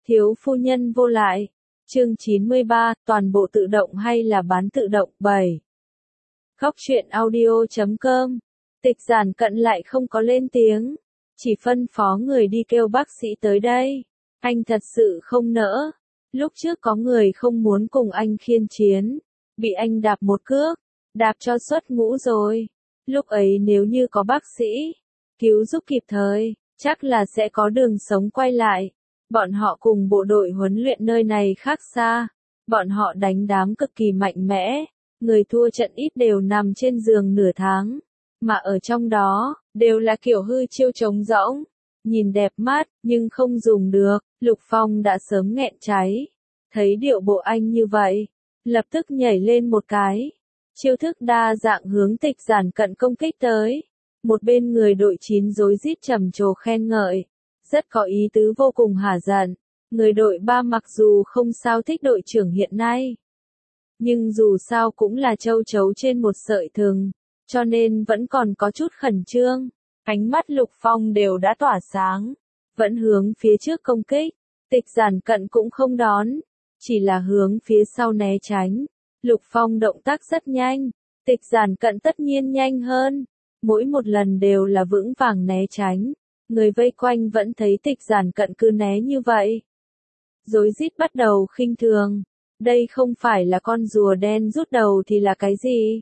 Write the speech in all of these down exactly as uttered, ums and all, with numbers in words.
Thiếu phu nhân vô lại. Chương chín mươi ba, toàn bộ tự động hay là bán tự động? bảy. Khóc chuyện audio chấm com. Tịch Giản Cận lại không có lên tiếng, chỉ phân phó người đi kêu bác sĩ tới đây. Anh thật sự không nỡ. Lúc trước có người không muốn cùng anh khiên chiến, bị anh đạp một cước, đạp cho xuất ngũ rồi. Lúc ấy nếu như có bác sĩ cứu giúp kịp thời, chắc là sẽ có đường sống quay lại. Bọn họ cùng bộ đội huấn luyện nơi này khác xa. Bọn họ đánh đám cực kỳ mạnh mẽ, người thua trận ít đều nằm trên giường nửa tháng. Mà ở trong đó, đều là kiểu hư chiêu trống rỗng. Nhìn đẹp mắt, nhưng không dùng được. Lục Phong đã sớm nghẹn cháy. Thấy điệu bộ anh như vậy, lập tức nhảy lên một cái. Chiêu thức đa dạng hướng Tịch Giản Cận công kích tới. Một bên người đội chín rối rít trầm trồ khen ngợi. Rất có ý tứ vô cùng hả giận. Người đội ba mặc dù không sao thích đội trưởng hiện nay, nhưng dù sao cũng là châu chấu trên một sợi thừng, cho nên vẫn còn có chút khẩn trương. Ánh mắt Lục Phong đều đã tỏa sáng, vẫn hướng phía trước công kích. Tịch Giản Cận cũng không đón, chỉ là hướng phía sau né tránh. Lục Phong động tác rất nhanh, Tịch Giản Cận tất nhiên nhanh hơn, mỗi một lần đều là vững vàng né tránh. Người vây quanh vẫn thấy Tịch Giản Cận cứ né như vậy, rối rít bắt đầu khinh thường. Đây không phải là con rùa đen rút đầu thì là cái gì?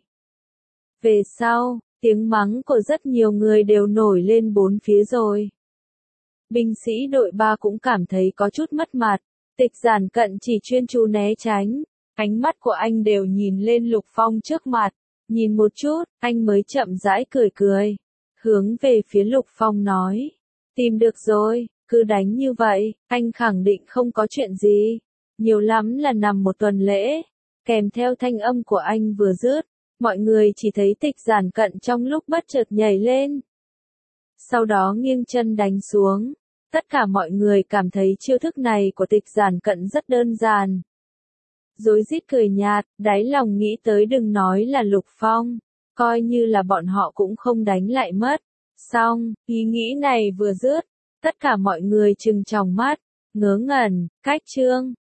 Về sau, tiếng mắng của rất nhiều người đều nổi lên bốn phía rồi. Binh sĩ đội ba cũng cảm thấy có chút mất mặt. Tịch Giản Cận chỉ chuyên chú né tránh, ánh mắt của anh đều nhìn lên Lục Phong trước mặt. Nhìn một chút, anh mới chậm rãi cười cười, hướng về phía Lục Phong nói, tìm được rồi, cứ đánh như vậy, anh khẳng định không có chuyện gì. Nhiều lắm là nằm một tuần lễ. Kèm theo thanh âm của anh vừa dứt, mọi người chỉ thấy Tịch Giản Cận trong lúc bất chợt nhảy lên, sau đó nghiêng chân đánh xuống. Tất cả mọi người cảm thấy chiêu thức này của Tịch Giản Cận rất đơn giản. Rối rít cười nhạt, đáy lòng nghĩ tới đừng nói là Lục Phong, coi như là bọn họ cũng không đánh lại mất. Xong, ý nghĩ này vừa dứt, tất cả mọi người trừng tròng mắt, ngớ ngẩn. Cách chương